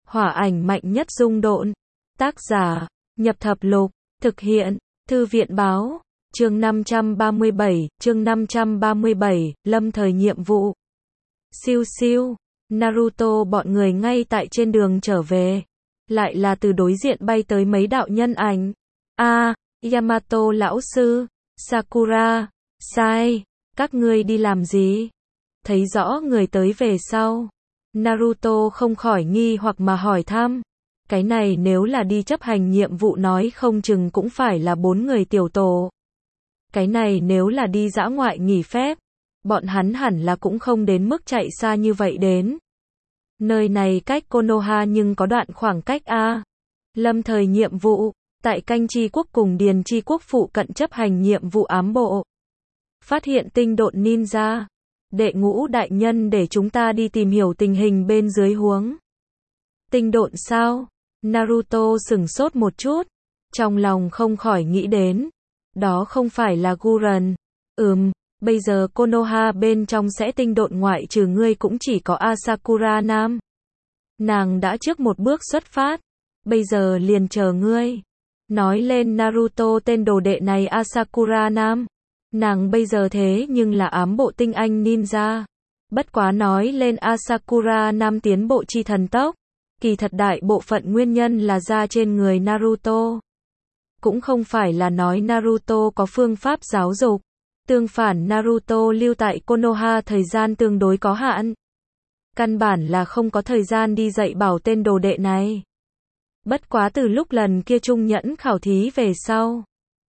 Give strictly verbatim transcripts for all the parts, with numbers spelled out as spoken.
Hỏa ảnh mạnh nhất dung độn. Tác giả, Nhập Thập Lục. Thực hiện, Thư viện báo. Chương năm trăm ba mươi bảy, chương năm trăm ba mươi bảy, lâm thời nhiệm vụ. Siêu siêu, Naruto bọn người ngay tại trên đường trở về. Lại là từ đối diện bay tới mấy đạo nhân ảnh. A, Yamato lão sư, Sakura, sai, các ngươi đi làm gì? Thấy rõ người tới về sau. Naruto không khỏi nghi hoặc mà hỏi thăm. Cái này nếu là đi chấp hành nhiệm vụ nói không chừng cũng phải là bốn người tiểu tổ. Cái này nếu là đi dã ngoại nghỉ phép, bọn hắn hẳn là cũng không đến mức chạy xa như vậy đến. Nơi này cách Konoha nhưng có đoạn khoảng cách A. Lâm thời nhiệm vụ, tại Canh Chi Quốc cùng Điền Chi Quốc phụ cận chấp hành nhiệm vụ ám bộ. Phát hiện tinh độn ninja. Đệ ngũ đại nhân để chúng ta đi tìm hiểu tình hình bên dưới huống. Tinh độn sao? Naruto sửng sốt một chút. Trong lòng không khỏi nghĩ đến. Đó không phải là Guren. Ừm, bây giờ Konoha bên trong sẽ tinh độn ngoại trừ ngươi cũng chỉ có Asakura Nam. Nàng đã trước một bước xuất phát. Bây giờ liền chờ ngươi. Nói lên Naruto tên đồ đệ này Asakura Nam. Nàng bây giờ thế nhưng là ám bộ tinh anh ninja. Bất quá nói lên Asakura Nam tiến bộ chi thần tốc. Kỳ thật đại bộ phận nguyên nhân là ra trên người Naruto. Cũng không phải là nói Naruto có phương pháp giáo dục. Tương phản Naruto lưu tại Konoha thời gian tương đối có hạn. Căn bản là không có thời gian đi dạy bảo tên đồ đệ này. Bất quá từ lúc lần kia trung nhẫn khảo thí về sau.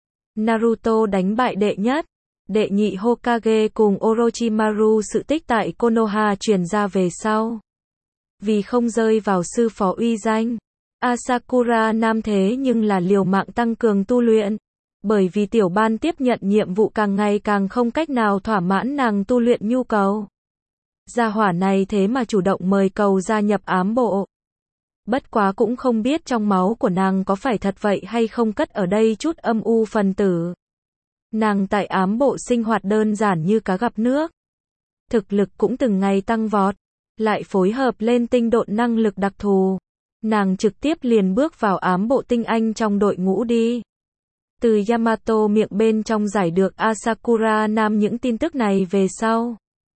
Naruto đánh bại đệ nhất, đệ nhị Hokage cùng Orochimaru sự tích tại Konoha truyền ra về sau. Vì không rơi vào sư phó uy danh, Asakura Nam thế nhưng là liều mạng tăng cường tu luyện. Bởi vì tiểu ban tiếp nhận nhiệm vụ càng ngày càng không cách nào thỏa mãn nàng tu luyện nhu cầu. Gia hỏa này thế mà chủ động mời cầu gia nhập ám bộ. Bất quá cũng không biết trong máu của nàng có phải thật vậy hay không cất ở đây chút âm u phần tử. Nàng tại ám bộ sinh hoạt đơn giản như cá gặp nước. Thực lực cũng từng ngày tăng vọt. Lại phối hợp lên tinh độn năng lực đặc thù. Nàng trực tiếp liền bước vào ám bộ tinh anh trong đội ngũ đi. Từ Yamato miệng bên trong giải được Asakura Nam những tin tức này về sau.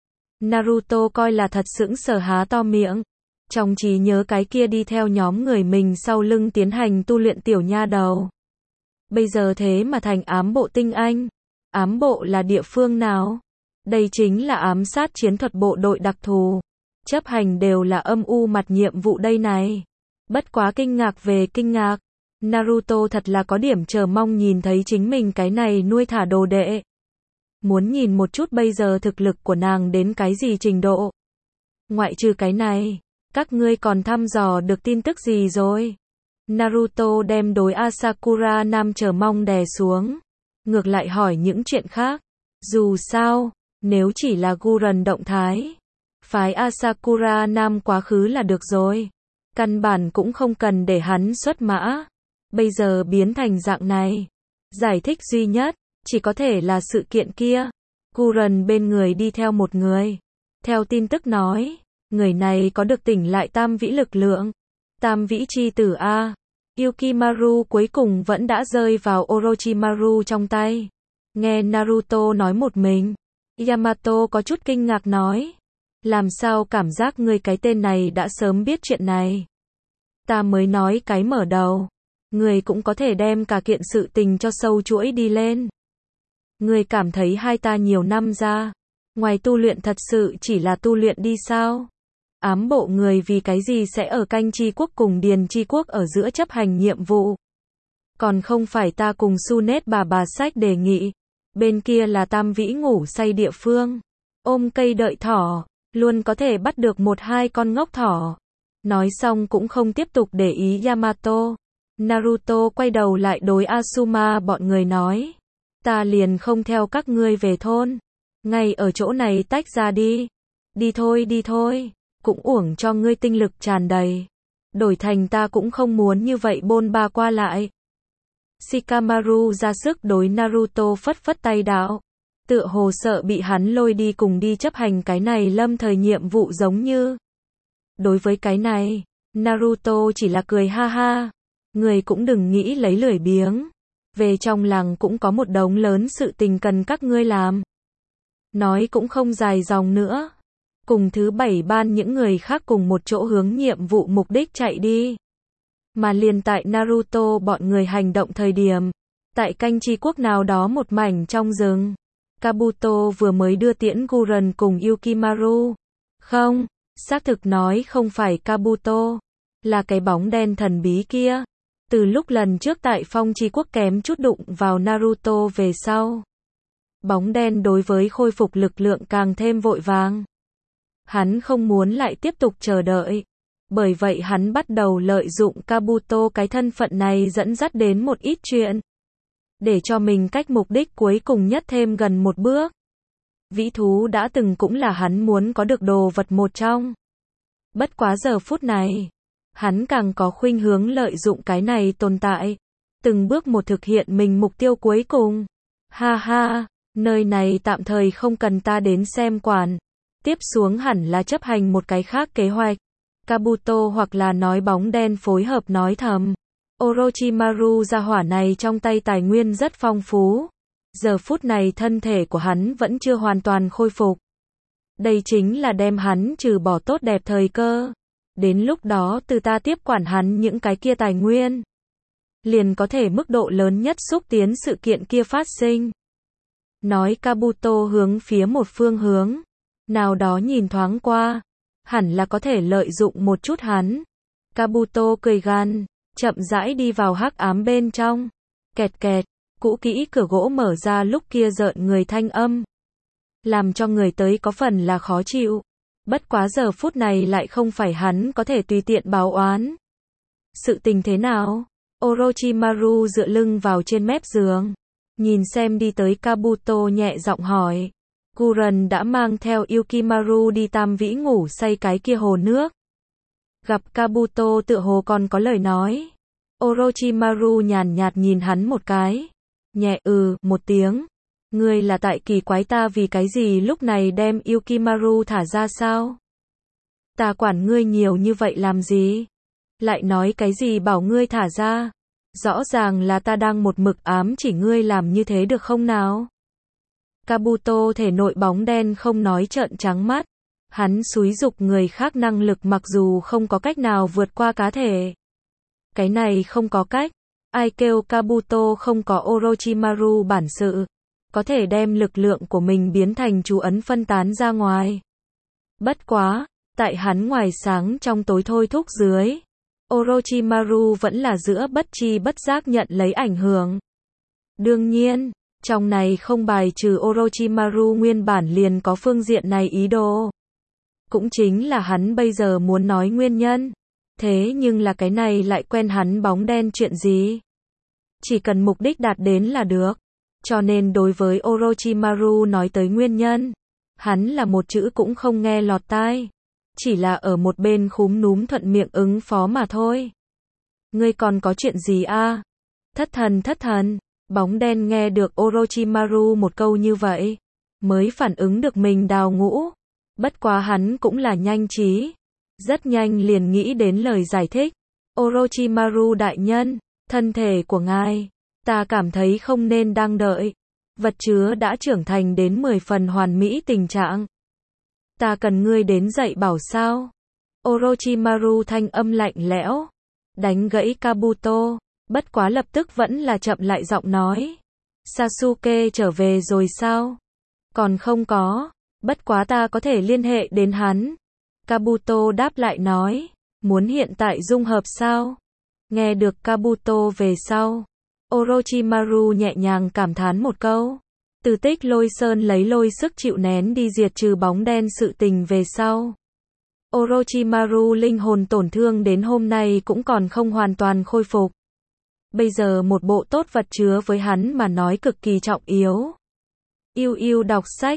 Naruto coi là thật sững sờ há to miệng. Trong trí nhớ cái kia đi theo nhóm người mình sau lưng tiến hành tu luyện tiểu nha đầu. Bây giờ thế mà thành ám bộ tinh anh. Ám bộ là địa phương nào? Đây chính là ám sát chiến thuật bộ đội đặc thù. Chấp hành đều là âm u mặt nhiệm vụ đây này. Bất quá kinh ngạc về kinh ngạc. Naruto thật là có điểm chờ mong nhìn thấy chính mình cái này nuôi thả đồ đệ. Muốn nhìn một chút bây giờ thực lực của nàng đến cái gì trình độ. Ngoại trừ cái này, các ngươi còn thăm dò được tin tức gì rồi? Naruto đem đối Asakura Nam chờ mong đè xuống. Ngược lại hỏi những chuyện khác. Dù sao, nếu chỉ là Guren động thái, phái Asakura Nam quá khứ là được rồi. Căn bản cũng không cần để hắn xuất mã. Bây giờ biến thành dạng này. Giải thích duy nhất, chỉ có thể là sự kiện kia. Guren bên người đi theo một người. Theo tin tức nói, người này có được tỉnh lại tam vĩ lực lượng. Tam vĩ chi tử A. Yukimaru cuối cùng vẫn đã rơi vào Orochimaru trong tay. Nghe Naruto nói một mình. Yamato có chút kinh ngạc nói. Làm sao cảm giác ngươi cái tên này đã sớm biết chuyện này. Ta mới nói cái mở đầu. Người cũng có thể đem cả kiện sự tình cho sâu chuỗi đi lên. Người cảm thấy hai ta nhiều năm ra. Ngoài tu luyện thật sự chỉ là tu luyện đi sao? Ám bộ người vì cái gì sẽ ở Canh Chi Quốc cùng Điền Chi Quốc ở giữa chấp hành nhiệm vụ? Còn không phải ta cùng Sunet bà bà sách đề nghị. Bên kia là tam vĩ ngủ say địa phương. Ôm cây đợi thỏ. Luôn có thể bắt được một hai con ngốc thỏ. Nói xong cũng không tiếp tục để ý Yamato. Naruto quay đầu lại đối Asuma bọn người nói. Ta liền không theo các ngươi về thôn. Ngay ở chỗ này tách ra đi. Đi thôi đi thôi. Cũng uổng cho ngươi tinh lực tràn đầy. Đổi thành ta cũng không muốn như vậy bôn ba qua lại. Shikamaru ra sức đối Naruto phất phất tay đạo. Tựa hồ sợ bị hắn lôi đi cùng đi chấp hành cái này lâm thời nhiệm vụ giống như. Đối với cái này, Naruto chỉ là cười ha ha. Người cũng đừng nghĩ lấy lười biếng. Về trong làng cũng có một đống lớn sự tình cần các ngươi làm. Nói cũng không dài dòng nữa. Cùng thứ bảy ban những người khác cùng một chỗ hướng nhiệm vụ mục đích chạy đi. Mà liền tại Naruto bọn người hành động thời điểm. Tại canh tri quốc nào đó một mảnh trong rừng. Kabuto vừa mới đưa tiễn Guren cùng Yukimaru. Không, xác thực nói không phải Kabuto. Là cái bóng đen thần bí kia. Từ lúc lần trước tại phong tri quốc kém chút đụng vào Naruto về sau. Bóng đen đối với khôi phục lực lượng càng thêm vội vàng. Hắn không muốn lại tiếp tục chờ đợi. Bởi vậy hắn bắt đầu lợi dụng Kabuto cái thân phận này dẫn dắt đến một ít chuyện. Để cho mình cách mục đích cuối cùng nhất thêm gần một bước. Vĩ thú đã từng cũng là hắn muốn có được đồ vật một trong. Bất quá giờ phút này, hắn càng có khuynh hướng lợi dụng cái này tồn tại. Từng bước một thực hiện mình mục tiêu cuối cùng. Ha ha, nơi này tạm thời không cần ta đến xem quản. Tiếp xuống hẳn là chấp hành một cái khác kế hoạch. Kabuto hoặc là nói bóng đen phối hợp nói thầm. Orochimaru gia hỏa này trong tay tài nguyên rất phong phú. Giờ phút này thân thể của hắn vẫn chưa hoàn toàn khôi phục. Đây chính là đem hắn trừ bỏ tốt đẹp thời cơ. Đến lúc đó từ ta tiếp quản hắn những cái kia tài nguyên. Liền có thể mức độ lớn nhất xúc tiến sự kiện kia phát sinh. Nói Kabuto hướng phía một phương hướng. Nào đó nhìn thoáng qua. Hẳn là có thể lợi dụng một chút hắn. Kabuto cười gan. Chậm rãi đi vào hắc ám bên trong. Kẹt kẹt. Cũ kỹ cửa gỗ mở ra lúc kia rợn người thanh âm. Làm cho người tới có phần là khó chịu. Bất quá giờ phút này lại không phải hắn có thể tùy tiện báo oán. Sự tình thế nào? Orochimaru dựa lưng vào trên mép giường. Nhìn xem đi tới Kabuto nhẹ giọng hỏi. Guren đã mang theo Yukimaru đi tam vĩ ngủ say cái kia hồ nước. Gặp Kabuto tựa hồ còn có lời nói. Orochimaru nhàn nhạt nhìn hắn một cái. Nhẹ ừ, một tiếng. Ngươi là tại kỳ quái ta vì cái gì lúc này đem Yukimaru thả ra sao? Ta quản ngươi nhiều như vậy làm gì? Lại nói cái gì bảo ngươi thả ra? Rõ ràng là ta đang một mực ám chỉ ngươi làm như thế được không nào? Kabuto thể nội bóng đen không nói trợn trắng mắt. Hắn xúi giục người khác năng lực mặc dù không có cách nào vượt qua cá thể. Cái này không có cách. Ai kêu Kabuto không có Orochimaru bản sự. Có thể đem lực lượng của mình biến thành chú ấn phân tán ra ngoài. Bất quá, tại hắn ngoài sáng trong tối thôi thúc dưới. Orochimaru vẫn là giữa bất chi bất giác nhận lấy ảnh hưởng. Đương nhiên, trong này không bài trừ Orochimaru nguyên bản liền có phương diện này ý đồ. Cũng chính là hắn bây giờ muốn nói nguyên nhân. Thế nhưng là cái này lại quen hắn bóng đen chuyện gì? Chỉ cần mục đích đạt đến là được. Cho nên đối với Orochimaru nói tới nguyên nhân, hắn là một chữ cũng không nghe lọt tai. Chỉ là ở một bên khúm núm thuận miệng ứng phó mà thôi. Ngươi còn có chuyện gì a? Thất thần thất thần, bóng đen nghe được Orochimaru một câu như vậy, mới phản ứng được mình đào ngũ. Bất quá hắn cũng là nhanh trí. Rất nhanh liền nghĩ đến lời giải thích. Orochimaru đại nhân, thân thể của ngài, ta cảm thấy không nên đang đợi. Vật chứa đã trưởng thành đến mười phần hoàn mỹ tình trạng. Ta cần ngươi đến dạy bảo sao? Orochimaru thanh âm lạnh lẽo. Đánh gãy Kabuto. Bất quá lập tức vẫn là chậm lại giọng nói. Sasuke trở về rồi sao? Còn không có. Bất quá ta có thể liên hệ đến hắn. Kabuto đáp lại nói. Muốn hiện tại dung hợp sao? Nghe được Kabuto về sau. Orochimaru nhẹ nhàng cảm thán một câu. Từ tích lôi sơn lấy lôi sức chịu nén đi diệt trừ bóng đen sự tình về sau. Orochimaru linh hồn tổn thương đến hôm nay cũng còn không hoàn toàn khôi phục. Bây giờ một bộ tốt vật chứa với hắn mà nói cực kỳ trọng yếu. Yêu yêu đọc sách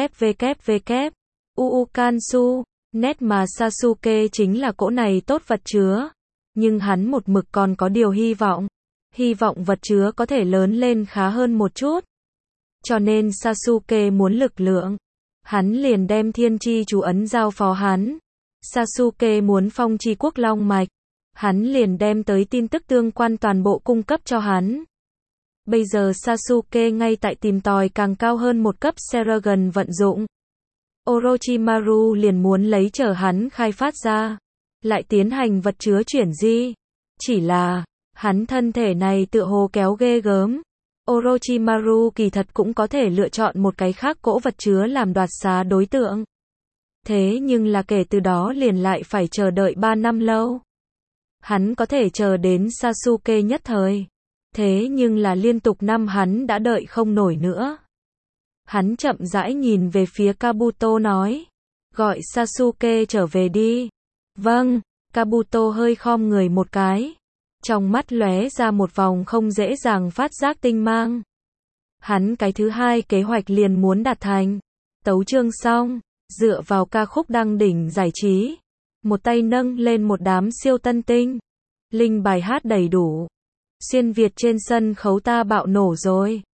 www. Uukansu, net mà Sasuke chính là cỗ này tốt vật chứa. Nhưng hắn một mực còn có điều hy vọng. Hy vọng vật chứa có thể lớn lên khá hơn một chút. Cho nên Sasuke muốn lực lượng. Hắn liền đem thiên chi chú ấn giao phó hắn. Sasuke muốn phong chi quốc long mạch. Hắn liền đem tới tin tức tương quan toàn bộ cung cấp cho hắn. Bây giờ Sasuke ngay tại tìm tòi càng cao hơn một cấp Sharingan vận dụng. Orochimaru liền muốn lấy chờ hắn khai phát ra, lại tiến hành vật chứa chuyển di. Chỉ là, hắn thân thể này tựa hồ kéo ghê gớm. Orochimaru kỳ thật cũng có thể lựa chọn một cái khác cỗ vật chứa làm đoạt xá đối tượng. Thế nhưng là kể từ đó liền lại phải chờ đợi ba năm lâu. Hắn có thể chờ đến Sasuke nhất thời. Thế nhưng là liên tục năm hắn đã đợi không nổi nữa. Hắn chậm rãi nhìn về phía Kabuto nói. Gọi Sasuke trở về đi. Vâng, Kabuto hơi khom người một cái. Trong mắt lóe ra một vòng không dễ dàng phát giác tinh mang. Hắn cái thứ hai kế hoạch liền muốn đạt thành. Tấu chương xong, dựa vào ca khúc đăng đỉnh giải trí. Một tay nâng lên một đám siêu tân tinh. Linh bài hát đầy đủ. Xuyên Việt trên sân khấu ta bạo nổ rồi.